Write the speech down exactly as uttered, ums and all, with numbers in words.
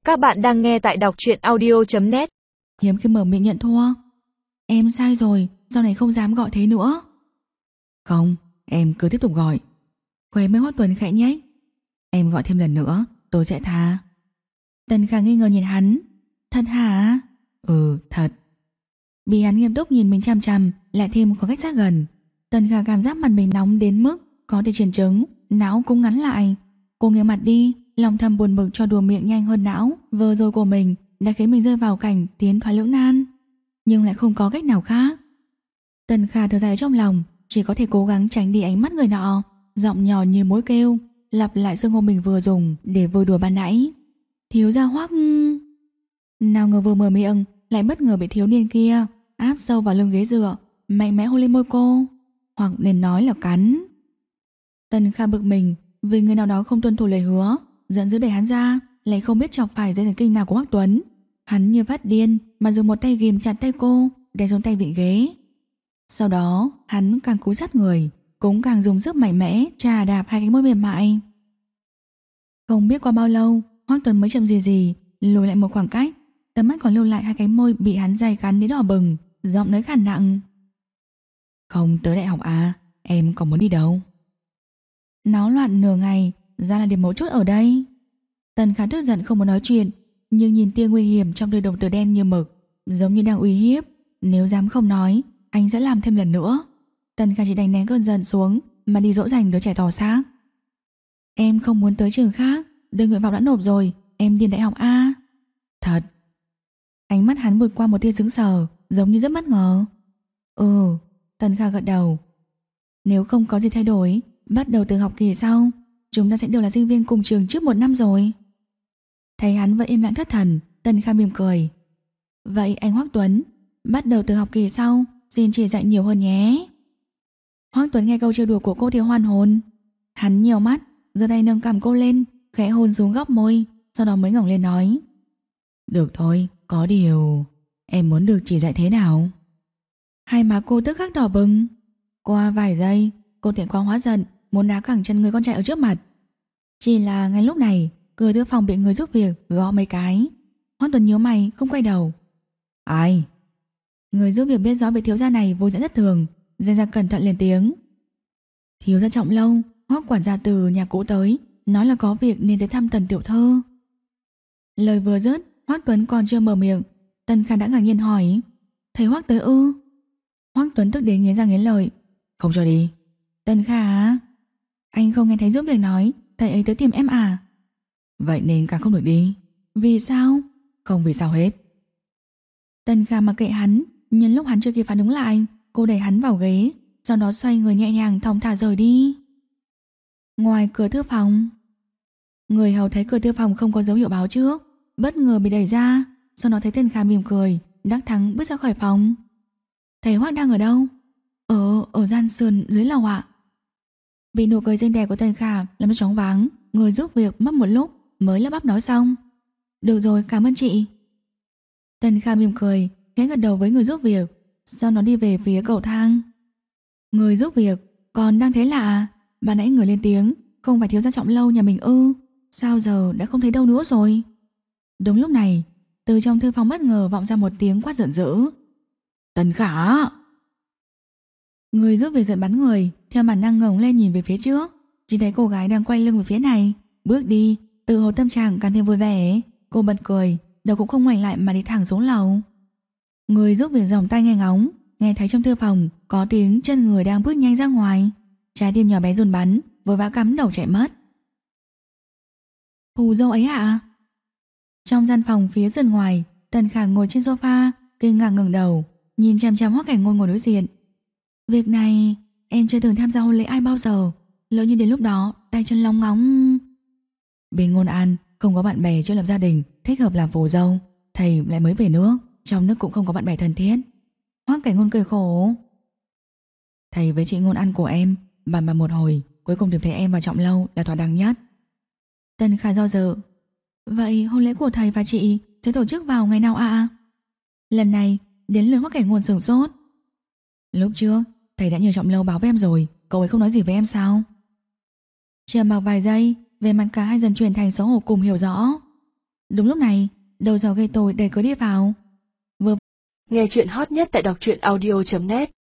Các bạn đang nghe tại đọc truyện audio chấm net. Hiếm khi mở miệng nhận thua. Em sai rồi, sau này không dám gọi thế nữa. Không, em cứ tiếp tục gọi. Khóe môi Hoắc Tuấn khẽ nhếch. Em gọi thêm lần nữa, tôi sẽ tha. Tần Khả nghi ngờ nhìn hắn. Thật hả? Ừ, thật. Bị hắn nghiêm túc nhìn mình chằm chằm, lại thêm khoảng cách sát gần. Tần Khả cảm giác mặt mình nóng đến mức có thể truyền chứng, não cũng ngắn lại. Cô nghiêng mặt đi, lòng thầm buồn bực cho đùa miệng nhanh hơn não vừa rồi của mình đã khiến mình rơi vào cảnh tiến thoái lưỡng nan, nhưng lại không có cách nào khác. Tần Khả thở dài trong lòng, chỉ có thể cố gắng tránh đi ánh mắt người nọ, giọng nhỏ như mối kêu, lặp lại xưng hô mình vừa dùng để vui đùa ban nãy. Thiếu gia Hoắc. Nào ngờ vừa mở miệng lại bất ngờ bị thiếu niên kia áp sâu vào lưng ghế dựa, mạnh mẽ hôn lên môi cô, hoặc nên nói là cắn. Tần Khả bực mình vì người nào đó không tuân thủ lời hứa, giận dữ đẩy hắn ra, lại không biết chọc phải dây thần kinh nào của Hoắc Tuấn. Hắn như phát điên mà dùng một tay ghìm chặt tay cô, đè xuống tay vịn ghế. Sau đó hắn càng cúi sát người, cũng càng dùng sức mạnh mẽ chà đạp hai cánh môi mềm mại. Không biết qua bao lâu, Hoắc Tuấn mới chậm gì gì lùi lại một khoảng cách, tầm mắt còn lưu lại hai cánh môi bị hắn day cắn đến đỏ bừng, giọng nói khàn nặng. Không tới đại học à, em còn muốn đi đâu? Náo loạn nửa ngày, ra là điểm mấu chốt ở đây. Tần Khả tức giận không muốn nói chuyện, nhưng nhìn tia nguy hiểm trong đôi đồng tử đen như mực, giống như đang uy hiếp. Nếu dám không nói, anh sẽ làm thêm lần nữa. Tần Khả chỉ đành nén cơn giận xuống mà đi dỗ dành đứa trẻ tỏ xác. Em không muốn tới trường khác, đơn nguyện vọng đã nộp rồi, em điền đại học A. Thật? Ánh mắt hắn vượt qua một tia sững sờ, giống như rất bất ngờ. Ừ, Tần Khả gật đầu. Nếu không có gì thay đổi, bắt đầu từ học kỳ sau, chúng ta sẽ đều là sinh viên cùng trường trước một năm rồi. Thấy hắn vẫn im lặng thất thần, Tần Khả mỉm cười. Vậy anh Hoắc Tuấn, bắt đầu từ học kỳ sau, xin chỉ dạy nhiều hơn nhé. Hoắc Tuấn nghe câu trêu đùa của cô thì hoan hồn. Hắn nhiều mắt, giơ tay nâng cằm cô lên, khẽ hôn xuống góc môi, sau đó mới ngẩng lên nói. Được thôi, có điều em muốn được chỉ dạy thế nào? Hai má cô tức khắc đỏ bừng. Qua vài giây, cô tiện quá hóa giận, muốn đá cẳng chân người con trai ở trước mặt. Chỉ là ngay lúc này, cửa thư phòng bị người giúp việc gõ mấy cái. Hoắc Tuấn nhíu mày không quay đầu. Ai? Người giúp việc biết rõ vị thiếu gia này vô dẫn thất thường, dè ra cẩn thận lên tiếng. Thiếu gia Trọng Lâu, Hoắc quản gia từ nhà cũ tới, nói là có việc nên tới thăm Tần tiểu thư. Lời vừa dứt, Hoắc Tuấn còn chưa mở miệng, Tần Khả đã ngạc nhiên hỏi. Thấy Hoắc tới ư? Hoắc Tuấn tức đến nghiến răng nghiến lợi. Không cho đi. Tần Khả, anh không nghe thấy giúp việc nói thầy ấy tới tìm em à? Vậy nên càng không được đi. Vì sao? Không vì sao hết. Tần Khả mặc kệ hắn, nhân lúc hắn chưa kịp phản ứng lại, cô đẩy hắn vào ghế, sau đó xoay người nhẹ nhàng thong thả rời đi. Ngoài cửa thư phòng, người hầu thấy cửa thư phòng không có dấu hiệu báo trước, bất ngờ bị đẩy ra, sau đó thấy Tần Khả mỉm cười, đắc thắng bước ra khỏi phòng. Thầy Hoắc đang ở đâu? Ở ở gian sườn dưới lầu ạ. Bị nụ cười xinh đẹp của Tần Khả làm cho choáng váng, người giúp việc mất một lúc mới lắp bắp nói xong. Được rồi, cảm ơn chị. Tần Khả mỉm cười, khẽ gật đầu với người giúp việc, sau đó đi về phía cầu thang. Người giúp việc còn đang thấy lạ, bà nãy người lên tiếng, không phải thiếu gia Trọng Lâu nhà mình ư? Sao giờ đã không thấy đâu nữa rồi? Đúng lúc này, từ trong thư phòng bất ngờ vọng ra một tiếng quát giận dữ. Tần Khả! Người giúp việc giận bắn người, theo bản năng ngẩng lên nhìn về phía trước, chỉ thấy cô gái đang quay lưng về phía này, bước đi, tự hồ tâm trạng càng thêm vui vẻ. Cô bật cười, đầu cũng không ngoảnh lại mà đi thẳng xuống lầu. Người giúp việc giòng tay nghe ngóng, nghe thấy trong thư phòng có tiếng chân người đang bước nhanh ra ngoài, trái tim nhỏ bé run bắn, vội vã cắm đầu chạy mất. Phù dâu ấy ạ? À? Trong gian phòng phía sườn ngoài, Tần Khả ngồi trên sofa, kinh ngạc ngẩng đầu, nhìn chằm chằm Hoắc Cảnh Ngôn ngồi đối diện. Việc này em chưa từng tham gia hôn lễ ai bao giờ, lỡ như đến lúc đó tay chân lóng ngóng. Bên Ngôn An không có bạn bè chưa lập gia đình thích hợp làm phù dâu, thầy lại mới về nước, trong nước cũng không có bạn bè thân thiết. Hoắc Cảnh Ngôn cười khổ. Thầy với chị Ngôn An của em bàn bạc một hồi, cuối cùng tìm thấy em và Trọng Lâu là thỏa đáng nhất. Tần Khả do dự. Vậy hôn lễ của thầy và chị sẽ tổ chức vào ngày nào ạ? À? Lần này đến lượt Hoắc Cảnh Ngôn sửng sốt. Lúc trước thầy đã nhờ Trọng Lâu báo với em rồi, cậu ấy không nói gì với em sao? Trầm mặc vài giây, về mặt cả hai dần chuyển thành xấu hổ cùng hiểu rõ. Đúng lúc này, đầu dò gây tội đẩy cửa đi vào. Nghe chuyện hot nhất tại đọc truyện audio chấm net